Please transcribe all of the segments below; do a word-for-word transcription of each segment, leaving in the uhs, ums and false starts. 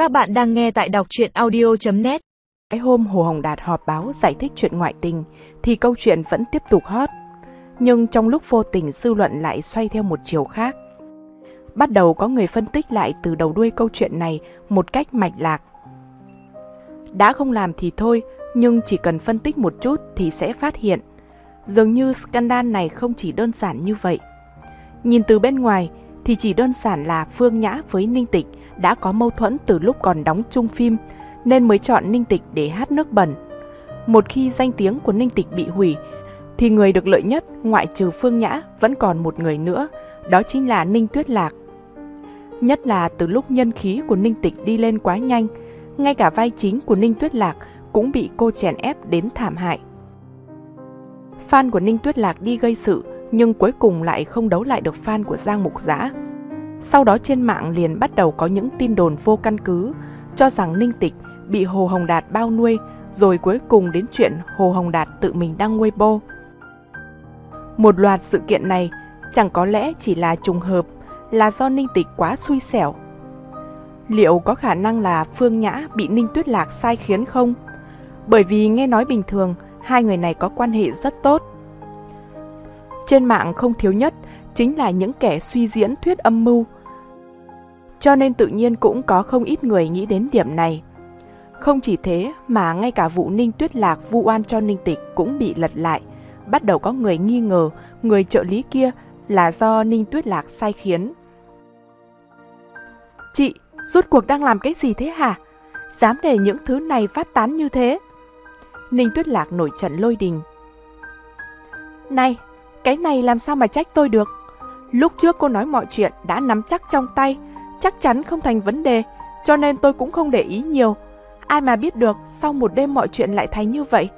Các bạn đang nghe tại đọc truyện audio chấm net. Cái hôm Hồ Hồng Đạt họp báo giải thích chuyện ngoại tình thì câu chuyện vẫn tiếp tục hot. Nhưng trong lúc vô tình dư luận lại xoay theo một chiều khác. Bắt đầu có người phân tích lại từ đầu đuôi câu chuyện này một cách mạch lạc. Đã không làm thì thôi, nhưng chỉ cần phân tích một chút thì sẽ phát hiện. Dường như scandal này không chỉ đơn giản như vậy. Nhìn từ bên ngoài thì chỉ đơn giản là Phương Nhã với Ninh Tịch đã có mâu thuẫn từ lúc còn đóng chung phim nên mới chọn Ninh Tịch để hát nước bẩn. Một khi danh tiếng của Ninh Tịch bị hủy thì người được lợi nhất ngoại trừ Phương Nhã vẫn còn một người nữa, đó chính là Ninh Tuyết Lạc. Nhất là từ lúc nhân khí của Ninh Tịch đi lên quá nhanh, ngay cả vai chính của Ninh Tuyết Lạc cũng bị cô chèn ép đến thảm hại. Fan của Ninh Tuyết Lạc đi gây sự nhưng cuối cùng lại không đấu lại được fan của Giang Mục Dã. Sau đó trên mạng liền bắt đầu có những tin đồn vô căn cứ, cho rằng Ninh Tịch bị Hồ Hồng Đạt bao nuôi, rồi cuối cùng đến chuyện Hồ Hồng Đạt tự mình đăng Weibo. Một loạt sự kiện này chẳng có lẽ chỉ là trùng hợp, là do Ninh Tịch quá xui xẻo. Liệu có khả năng là Phương Nhã bị Ninh Tuyết Lạc sai khiến không? Bởi vì nghe nói bình thường, hai người này có quan hệ rất tốt. Trên mạng không thiếu nhất chính là những kẻ suy diễn thuyết âm mưu. Cho nên tự nhiên cũng có không ít người nghĩ đến điểm này. Không chỉ thế mà ngay cả vụ Ninh Tuyết Lạc vu oan cho Ninh Tịch cũng bị lật lại. Bắt đầu có người nghi ngờ người trợ lý kia là do Ninh Tuyết Lạc sai khiến. Chị, rốt cuộc đang làm cái gì thế hả? Dám để những thứ này phát tán như thế? Ninh Tuyết Lạc nổi trận lôi đình. Này, cái này làm sao mà trách tôi được? Lúc trước cô nói mọi chuyện đã nắm chắc trong tay, chắc chắn không thành vấn đề, cho nên tôi cũng không để ý nhiều. Ai mà biết được sau một đêm mọi chuyện lại thành như vậy.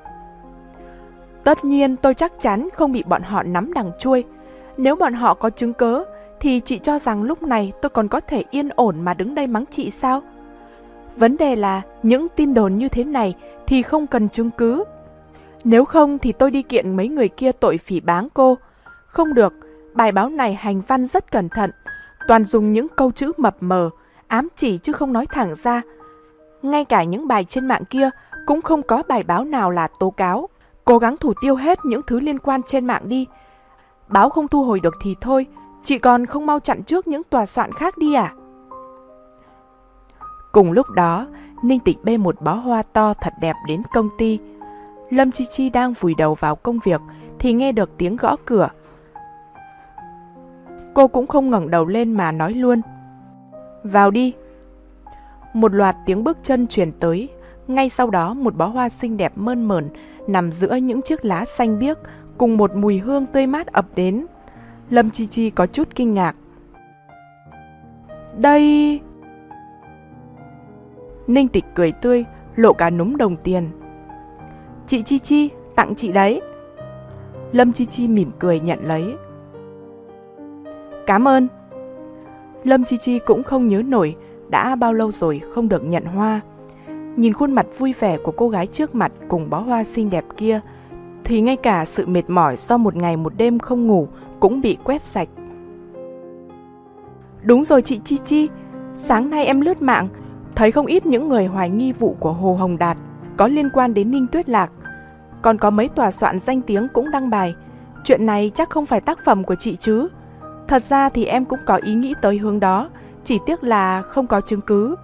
Tất nhiên tôi chắc chắn không bị bọn họ nắm đằng chuôi. Nếu bọn họ có chứng cớ thì chị cho rằng lúc này tôi còn có thể yên ổn mà đứng đây mắng chị sao? Vấn đề là những tin đồn như thế này thì không cần chứng cứ. Nếu không thì tôi đi kiện mấy người kia tội phỉ báng cô. Không được, bài báo này hành văn rất cẩn thận, toàn dùng những câu chữ mập mờ, ám chỉ chứ không nói thẳng ra. Ngay cả những bài trên mạng kia cũng không có bài báo nào là tố cáo. Cố gắng thủ tiêu hết những thứ liên quan trên mạng đi. Báo không thu hồi được thì thôi, chị còn không mau chặn trước những tòa soạn khác đi à? Cùng lúc đó, Ninh Tịch bê một bó hoa to thật đẹp đến công ty. Lâm Chi Chi đang vùi đầu vào công việc thì nghe được tiếng gõ cửa. Cô cũng không ngẩng đầu lên mà nói luôn. Vào đi. Một loạt tiếng bước chân truyền tới. Ngay sau đó một bó hoa xinh đẹp mơn mởn nằm giữa những chiếc lá xanh biếc cùng một mùi hương tươi mát ập đến. Lâm Chi Chi có chút kinh ngạc. Đây... Ninh Tịch cười tươi, lộ cả núm đồng tiền. Chị Chi Chi, tặng chị đấy. Lâm Chi Chi mỉm cười nhận lấy. Cảm ơn. Lâm Chi Chi cũng không nhớ nổi đã bao lâu rồi không được nhận hoa. Nhìn khuôn mặt vui vẻ của cô gái trước mặt cùng bó hoa xinh đẹp kia thì ngay cả sự mệt mỏi sau một ngày một đêm không ngủ cũng bị quét sạch. Đúng rồi chị Chi Chi, sáng nay em lướt mạng thấy không ít những người hoài nghi vụ của Hồ Hồng Đạt có liên quan đến Ninh Tuyết Lạc. Còn có mấy tòa soạn danh tiếng cũng đăng bài. Chuyện này chắc không phải tác phẩm của chị chứ? Thật ra thì em cũng có ý nghĩ tới hướng đó, chỉ tiếc là không có chứng cứ.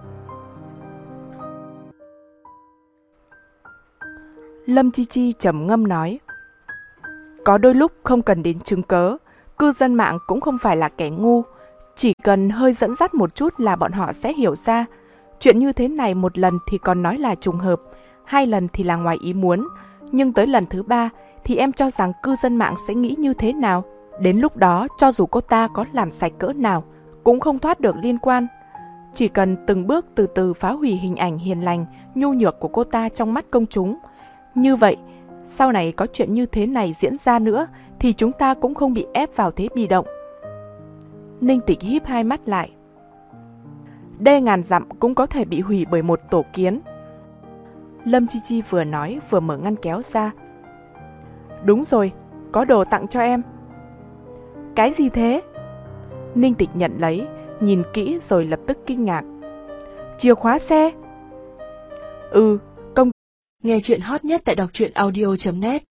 Lâm Chi Chi trầm ngâm nói. Có đôi lúc không cần đến chứng cớ, cư dân mạng cũng không phải là kẻ ngu. Chỉ cần hơi dẫn dắt một chút là bọn họ sẽ hiểu ra. Chuyện như thế này một lần thì còn nói là trùng hợp, hai lần thì là ngoài ý muốn. Nhưng tới lần thứ ba thì em cho rằng cư dân mạng sẽ nghĩ như thế nào? Đến lúc đó cho dù cô ta có làm sạch cỡ nào cũng không thoát được liên quan. Chỉ cần từng bước từ từ phá hủy hình ảnh hiền lành, nhu nhược của cô ta trong mắt công chúng. Như vậy, sau này có chuyện như thế này diễn ra nữa thì chúng ta cũng không bị ép vào thế bị động. Ninh Tịch híp hai mắt lại. Đê ngàn dặm cũng có thể bị hủy bởi một tổ kiến. Lâm Chi Chi vừa nói vừa mở ngăn kéo ra. Đúng rồi, có đồ tặng cho em. Cái gì thế? Ninh Tịch nhận lấy, nhìn kỹ rồi lập tức kinh ngạc. chìa khóa xe. Ừ, công Nghe chuyện hot nhất tại đọc truyện audio chấm net